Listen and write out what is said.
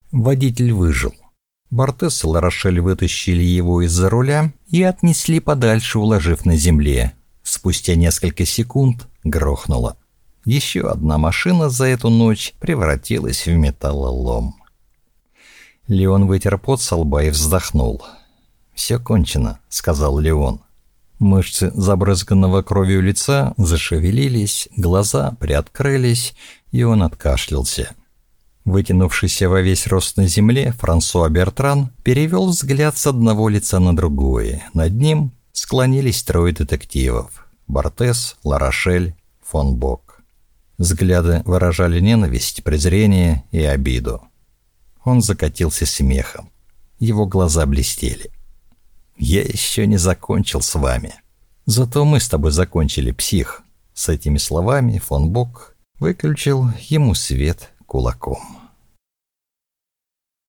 Водитель выжил. Бортес и Ларошель вытащили его из-за руля и отнесли подальше, уложив на земле. Спустя несколько секунд грохнуло. Еще одна машина за эту ночь превратилась в металлолом. Леон вытер пот со лба и вздохнул. «Все кончено», — сказал Леон. Мышцы забрызганного кровью лица зашевелились, глаза приоткрылись, и он откашлялся. Вытянувшийся во весь рост на земле, Франсуа Бертран перевел взгляд с одного лица на другое. Над ним склонились трое детективов — Бортес, Ларошель, фон Бок. Взгляды выражали ненависть, презрение и обиду. Он закатился смехом. Его глаза блестели. «Я еще не закончил с вами. Зато мы с тобой закончили, псих». С этими словами фон Бок выключил ему свет кулаком.